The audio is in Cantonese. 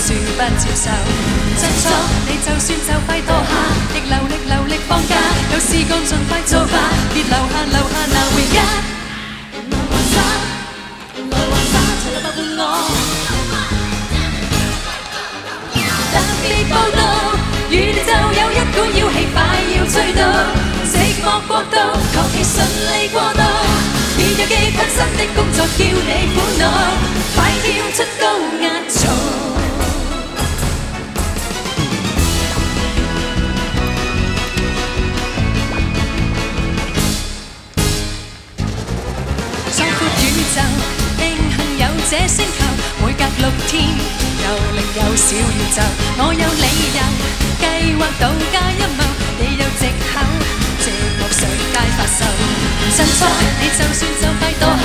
說不接受。真錯，你就算就快墮下，亦流力放假，有事幹盡快做吧，別留下鬧回家。來玩耍，齊來陪伴我。特別報道，與你就有一股妖氣，快要追到，寂寞國度，確其順利過渡。變有幾份新的工作叫你苦惱，快跳出高壓槽。壯闊宇宙，慶幸有這星球，每隔6天又另有小宇宙。我有理由計劃度假陰謀，你有藉口，寂寞上街發售。真錯，你就算就快墮下。